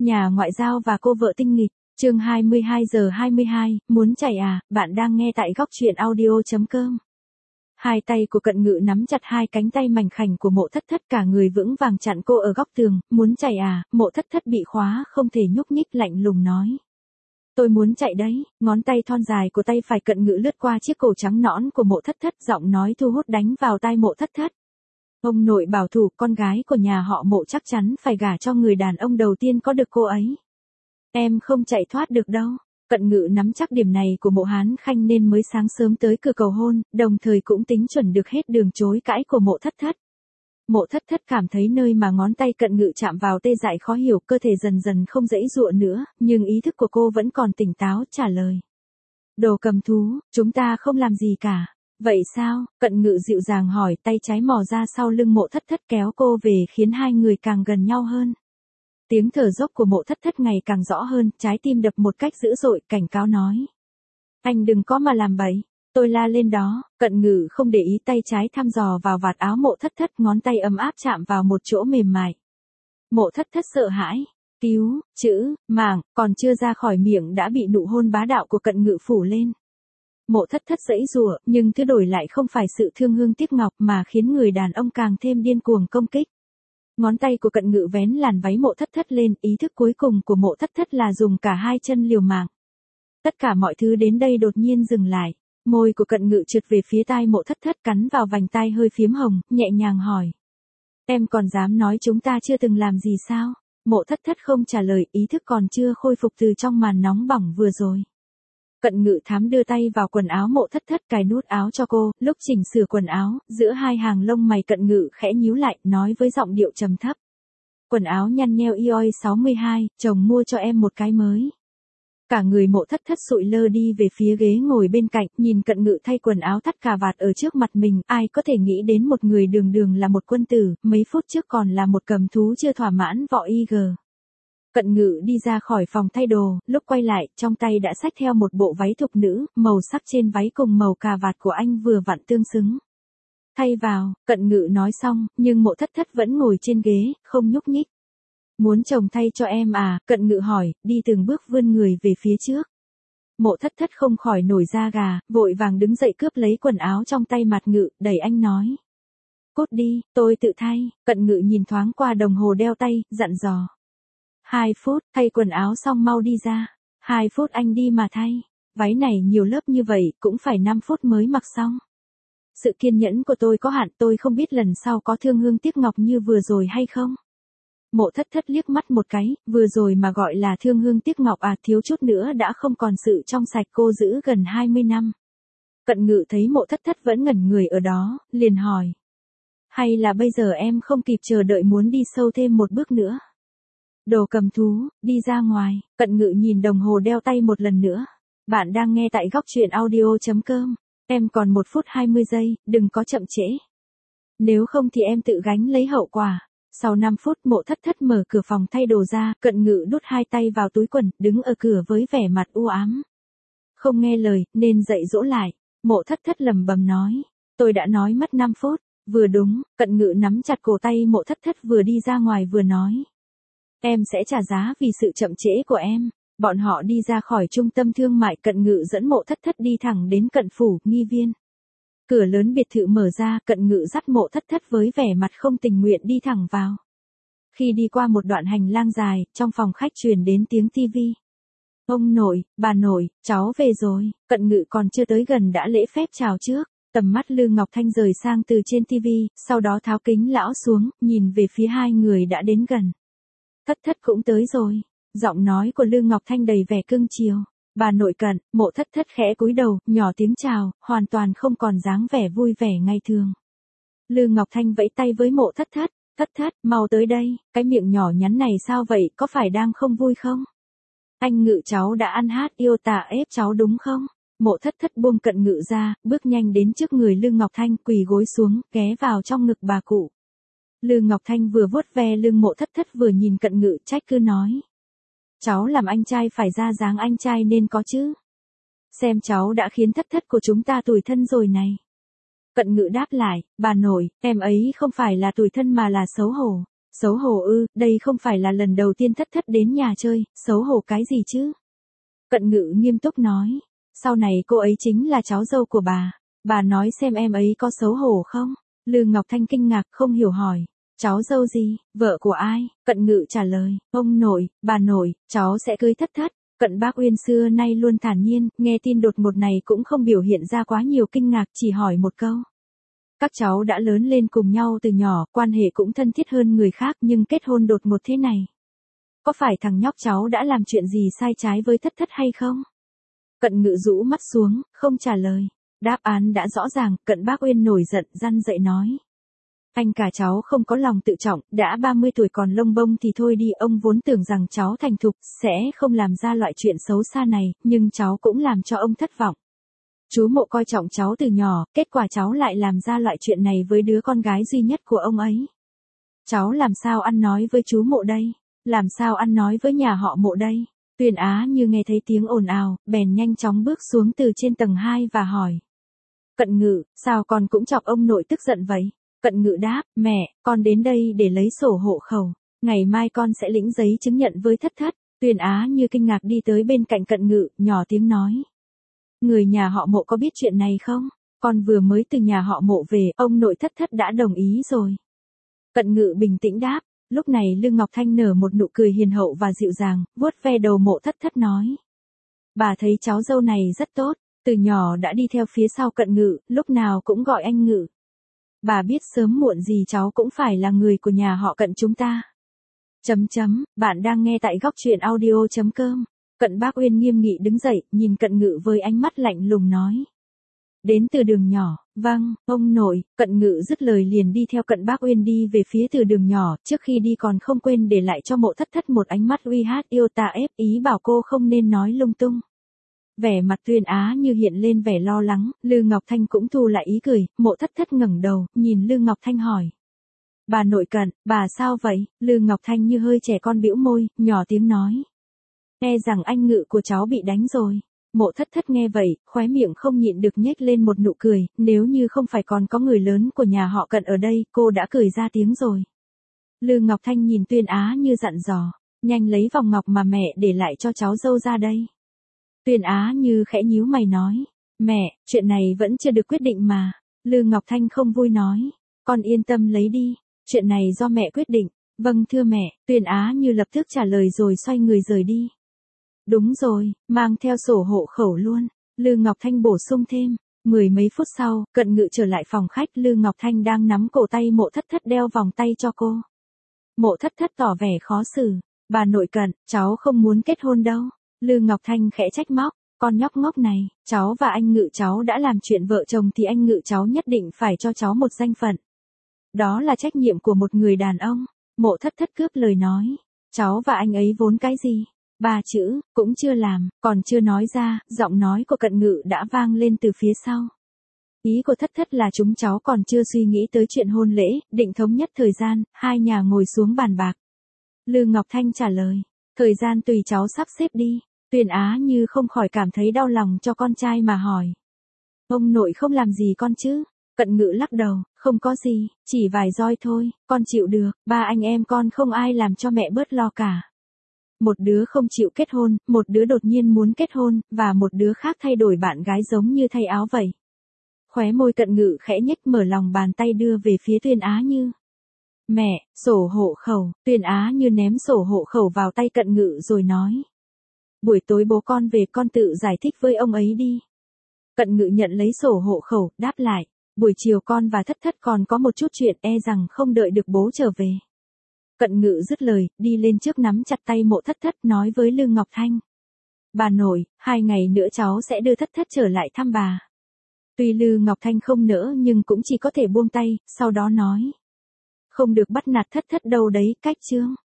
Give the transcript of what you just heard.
Nhà ngoại giao và cô vợ tinh nghịch, chương 22:22, muốn chạy à, bạn đang nghe tại góc truyện audio.com. Hai tay của Cận Ngự nắm chặt hai cánh tay mảnh khảnh của Mộ Thất Thất, cả người vững vàng chặn cô ở góc tường. Muốn chạy à? Mộ Thất Thất bị khóa không thể nhúc nhích, lạnh lùng nói. Tôi muốn chạy đấy. Ngón tay thon dài của tay phải Cận Ngự lướt qua chiếc cổ trắng nõn của Mộ Thất Thất, giọng nói thu hút đánh vào tai Mộ Thất Thất. Ông nội bảo thủ, con gái của nhà họ Mộ chắc chắn phải gả cho người đàn ông đầu tiên có được cô ấy. Em không chạy thoát được đâu. Cận Ngự nắm chắc điểm này của Mộ Hán Khanh nên mới sáng sớm tới cửa cầu hôn, đồng thời cũng tính chuẩn được hết đường chối cãi của Mộ Thất Thất. Mộ Thất Thất cảm thấy nơi mà ngón tay Cận Ngự chạm vào tê dại khó hiểu, cơ thể dần dần không dãy dụa nữa, nhưng ý thức của cô vẫn còn tỉnh táo, trả lời. Đồ cầm thú, chúng ta không làm gì cả. Vậy sao? Cận Ngự dịu dàng hỏi, tay trái mò ra sau lưng Mộ Thất Thất kéo cô về khiến hai người càng gần nhau hơn. Tiếng thở dốc của Mộ Thất Thất ngày càng rõ hơn, trái tim đập một cách dữ dội, cảnh cáo nói. Anh đừng có mà làm bậy. Tôi la lên đó. Cận Ngự không để ý, tay trái thăm dò vào vạt áo Mộ Thất Thất, ngón tay ấm áp chạm vào một chỗ mềm mại. Mộ Thất Thất sợ hãi. Cứu, chữ, mạng, còn chưa ra khỏi miệng đã bị nụ hôn bá đạo của Cận Ngự phủ lên. Mộ Thất Thất giãy giụa, nhưng thứ đổi lại không phải sự thương hương tiếc ngọc mà khiến người đàn ông càng thêm điên cuồng công kích. Ngón tay của Cận Ngự vén làn váy Mộ Thất Thất lên, ý thức cuối cùng của Mộ Thất Thất là dùng cả hai chân liều mạng. Tất cả mọi thứ đến đây đột nhiên dừng lại. Môi của Cận Ngự trượt về phía tai Mộ Thất Thất, cắn vào vành tai hơi phiếm hồng, nhẹ nhàng hỏi. Em còn dám nói chúng ta chưa từng làm gì sao? Mộ Thất Thất không trả lời, ý thức còn chưa khôi phục từ trong màn nóng bỏng vừa rồi. Cận Ngự thám đưa tay vào quần áo Mộ Thất Thất, cài nút áo cho cô, lúc chỉnh sửa quần áo, giữa hai hàng lông mày Cận Ngự khẽ nhíu lại, nói với giọng điệu trầm thấp. Quần áo nhăn nheo IOI 62, chồng mua cho em một cái mới. Cả người Mộ Thất Thất sụi lơ đi về phía ghế ngồi bên cạnh, nhìn Cận Ngự thay quần áo thắt cà vạt ở trước mặt mình, ai có thể nghĩ đến một người đường đường là một quân tử, mấy phút trước còn là một cầm thú chưa thỏa mãn võ IG. Cận Ngự đi ra khỏi phòng thay đồ, lúc quay lại, trong tay đã xách theo một bộ váy thục nữ, màu sắc trên váy cùng màu cà vạt của anh vừa vặn tương xứng. Thay vào, Cận Ngự nói xong, nhưng Mộ Thất Thất vẫn ngồi trên ghế, không nhúc nhích. Muốn chồng thay cho em à? Cận Ngự hỏi, đi từng bước vươn người về phía trước. Mộ Thất Thất không khỏi nổi da gà, vội vàng đứng dậy cướp lấy quần áo trong tay Mạt Ngự, đẩy anh nói. Cút đi, tôi tự thay. Cận Ngự nhìn thoáng qua đồng hồ đeo tay, dặn dò. 2 phút, thay quần áo xong mau đi ra. 2 phút anh đi mà thay. Váy này nhiều lớp như vậy, cũng phải 5 phút mới mặc xong. Sự kiên nhẫn của tôi có hạn, tôi không biết lần sau có thương hương tiếc ngọc như vừa rồi hay không. Mộ Thất Thất liếc mắt một cái, vừa rồi mà gọi là thương hương tiếc ngọc à, thiếu chút nữa đã không còn sự trong sạch cô giữ gần 20 năm. Cận Ngự thấy Mộ Thất Thất vẫn ngẩn người ở đó, liền hỏi. Hay là bây giờ em không kịp chờ đợi muốn đi sâu thêm một bước nữa? Đồ cầm thú, đi ra ngoài. Cận Ngự nhìn đồng hồ đeo tay một lần nữa. Bạn đang nghe tại góc truyện audio.com. Em còn 1 phút 20 giây, đừng có chậm trễ. Nếu không thì em tự gánh lấy hậu quả. Sau 5 phút Mộ Thất Thất mở cửa phòng thay đồ ra, Cận Ngự đút hai tay vào túi quần, đứng ở cửa với vẻ mặt u ám. Không nghe lời, nên dạy dỗ lại. Mộ Thất Thất lẩm bẩm nói. Tôi đã nói mất 5 phút. Vừa đúng, Cận Ngự nắm chặt cổ tay Mộ Thất Thất vừa đi ra ngoài vừa nói. Em sẽ trả giá vì sự chậm trễ của em. Bọn họ đi ra khỏi trung tâm thương mại, Cận Ngự dẫn Mộ Thất Thất đi thẳng đến Cận phủ, Nghi Viên. Cửa lớn biệt thự mở ra, Cận Ngự dắt Mộ Thất Thất với vẻ mặt không tình nguyện đi thẳng vào. Khi đi qua một đoạn hành lang dài, trong phòng khách truyền đến tiếng tivi. Ông nội, bà nội, cháu về rồi. Cận Ngự còn chưa tới gần đã lễ phép chào trước. Tầm mắt Lư Ngọc Thanh rời sang từ trên tivi, sau đó tháo kính lão xuống, nhìn về phía hai người đã đến gần. Thất Thất cũng tới rồi. Giọng nói của Lư Ngọc Thanh đầy vẻ cưng chiều. Bà nội Cận. Mộ Thất Thất khẽ cúi đầu, nhỏ tiếng chào, hoàn toàn không còn dáng vẻ vui vẻ ngày thường. Lư Ngọc Thanh vẫy tay với Mộ Thất Thất. Thất Thất, mau tới đây, cái miệng nhỏ nhắn này sao vậy, có phải đang không vui không? Anh Ngự cháu đã ăn hát yêu tà ép cháu đúng không? Mộ Thất Thất buông Cận Ngự ra, bước nhanh đến trước người Lư Ngọc Thanh, quỳ gối xuống, ghé vào trong ngực bà cụ. Lư Ngọc Thanh vừa vuốt ve lưng Mộ Thất Thất vừa nhìn Cận Ngự, trách cứ nói. Cháu làm anh trai phải ra dáng anh trai nên có chứ. Xem cháu đã khiến Thất Thất của chúng ta tủi thân rồi này. Cận Ngự đáp lại, bà nội, em ấy không phải là tủi thân mà là xấu hổ. Xấu hổ ư, đây không phải là lần đầu tiên thất thất đến nhà chơi, xấu hổ cái gì chứ? Cận Ngự nghiêm túc nói, sau này cô ấy chính là cháu dâu của bà nói xem em ấy có xấu hổ không? Lư Ngọc Thanh kinh ngạc không hiểu hỏi, cháu dâu gì, vợ của ai? Cận Ngự trả lời, ông nội, bà nội, cháu sẽ cưới thất thất. Cận Bác Uyên xưa nay luôn thản nhiên, nghe tin đột ngột này cũng không biểu hiện ra quá nhiều kinh ngạc, chỉ hỏi một câu. Các cháu đã lớn lên cùng nhau từ nhỏ, quan hệ cũng thân thiết hơn người khác nhưng kết hôn đột ngột thế này. Có phải thằng nhóc cháu đã làm chuyện gì sai trái với thất thất hay không? Cận Ngự rũ mắt xuống, không trả lời. Đáp án đã rõ ràng, Cận Bác Uyên nổi giận răn dậy nói. Anh cả cháu không có lòng tự trọng, đã 30 tuổi còn lông bông thì thôi đi, ông vốn tưởng rằng cháu thành thục, sẽ không làm ra loại chuyện xấu xa này, nhưng cháu cũng làm cho ông thất vọng. Chú Mộ coi trọng cháu từ nhỏ, kết quả cháu lại làm ra loại chuyện này với đứa con gái duy nhất của ông ấy. Cháu làm sao ăn nói với chú Mộ đây? Làm sao ăn nói với nhà họ Mộ đây? Tuyền Á như nghe thấy tiếng ồn ào, bèn nhanh chóng bước xuống từ trên tầng 2 và hỏi. Cận Ngự, sao con cũng chọc ông nội tức giận vậy? Cận Ngự đáp, mẹ, con đến đây để lấy sổ hộ khẩu. Ngày mai con sẽ lĩnh giấy chứng nhận với thất thất. Tuyền Á như kinh ngạc đi tới bên cạnh Cận Ngự, nhỏ tiếng nói. Người nhà họ Mộ có biết chuyện này không? Con vừa mới từ nhà họ Mộ về, ông nội thất thất đã đồng ý rồi. Cận Ngự bình tĩnh đáp. Lúc này Lư Ngọc Thanh nở một nụ cười hiền hậu và dịu dàng, vuốt ve đầu Mộ thất thất nói. Bà thấy cháu dâu này rất tốt, từ nhỏ đã đi theo phía sau Cận Ngự, lúc nào cũng gọi anh Ngự. Bà biết sớm muộn gì cháu cũng phải là người của nhà họ Cận chúng ta. Bạn đang nghe tại góc truyện audio.com. Cận Bác Uyên nghiêm nghị đứng dậy, nhìn Cận Ngự với ánh mắt lạnh lùng nói. Đến từ đường nhỏ, vâng, ông nội. Cận Ngự dứt lời liền đi theo Cận Bác Uyên đi về phía từ đường nhỏ, trước khi đi còn không quên để lại cho Mộ thất thất một ánh mắt uy hát yêu tà ép ý bảo cô không nên nói lung tung. Vẻ mặt Tuyền Á như hiện lên vẻ lo lắng, Lư Ngọc Thanh cũng thu lại ý cười, Mộ thất thất ngẩng đầu, nhìn Lư Ngọc Thanh hỏi. Bà nội Cận, bà sao vậy? Lư Ngọc Thanh như hơi trẻ con bĩu môi, nhỏ tiếng nói. E rằng anh Ngự của cháu bị đánh rồi. Mộ thất thất nghe vậy, khóe miệng không nhịn được nhếch lên một nụ cười, nếu như không phải còn có người lớn của nhà họ Cận ở đây, cô đã cười ra tiếng rồi. Lư Ngọc Thanh nhìn Tuyền Á như dặn dò, nhanh lấy vòng ngọc mà mẹ để lại cho cháu dâu ra đây. Tuyền Á như khẽ nhíu mày nói, mẹ, chuyện này vẫn chưa được quyết định mà. Lư Ngọc Thanh không vui nói, con yên tâm lấy đi, chuyện này do mẹ quyết định. Vâng thưa mẹ, Tuyền Á như lập tức trả lời rồi xoay người rời đi. Đúng rồi, mang theo sổ hộ khẩu luôn. Lư Ngọc Thanh bổ sung thêm. Mười mấy phút sau, Cận Ngự trở lại phòng khách, Lư Ngọc Thanh đang nắm cổ tay Mộ thất thất đeo vòng tay cho cô. Mộ thất thất tỏ vẻ khó xử. Bà nội Cận, cháu không muốn kết hôn đâu. Lư Ngọc Thanh khẽ trách móc. Con nhóc ngốc này, cháu và anh Ngự cháu đã làm chuyện vợ chồng thì anh Ngự cháu nhất định phải cho cháu một danh phận. Đó là trách nhiệm của một người đàn ông. Mộ thất thất cướp lời nói. Cháu và anh ấy vốn cái gì? 3 chữ, cũng chưa làm, còn chưa nói ra, giọng nói của Cận Ngự đã vang lên từ phía sau. Ý của thất thất là chúng cháu còn chưa suy nghĩ tới chuyện hôn lễ, định thống nhất thời gian, hai nhà ngồi xuống bàn bạc. Lư Ngọc Thanh trả lời, thời gian tùy cháu sắp xếp đi. Tuyền Á như không khỏi cảm thấy đau lòng cho con trai mà hỏi. Ông nội không làm gì con chứ? Cận Ngự lắc đầu, không có gì, chỉ vài roi thôi, con chịu được, ba anh em con không ai làm cho mẹ bớt lo cả. Một đứa không chịu kết hôn, một đứa đột nhiên muốn kết hôn, và một đứa khác thay đổi bạn gái giống như thay áo vậy. Khóe môi Cận Ngự khẽ nhếch, mở lòng bàn tay đưa về phía Tuyền Á Như. Mẹ, sổ hộ khẩu. Tuyền Á Như ném sổ hộ khẩu vào tay Cận Ngự rồi nói. Buổi tối bố con về, con tự giải thích với ông ấy đi. Cận Ngự nhận lấy sổ hộ khẩu, đáp lại. Buổi chiều con và thất thất còn có một chút chuyện, e rằng không đợi được bố trở về. Cận Ngự dứt lời, đi lên trước nắm chặt tay Mộ thất thất nói với Lư Ngọc Thanh. Bà nội, 2 ngày nữa cháu sẽ đưa thất thất trở lại thăm bà. Tuy Lư Ngọc Thanh không nỡ nhưng cũng chỉ có thể buông tay, sau đó nói. Không được bắt nạt thất thất đâu đấy, cách chương.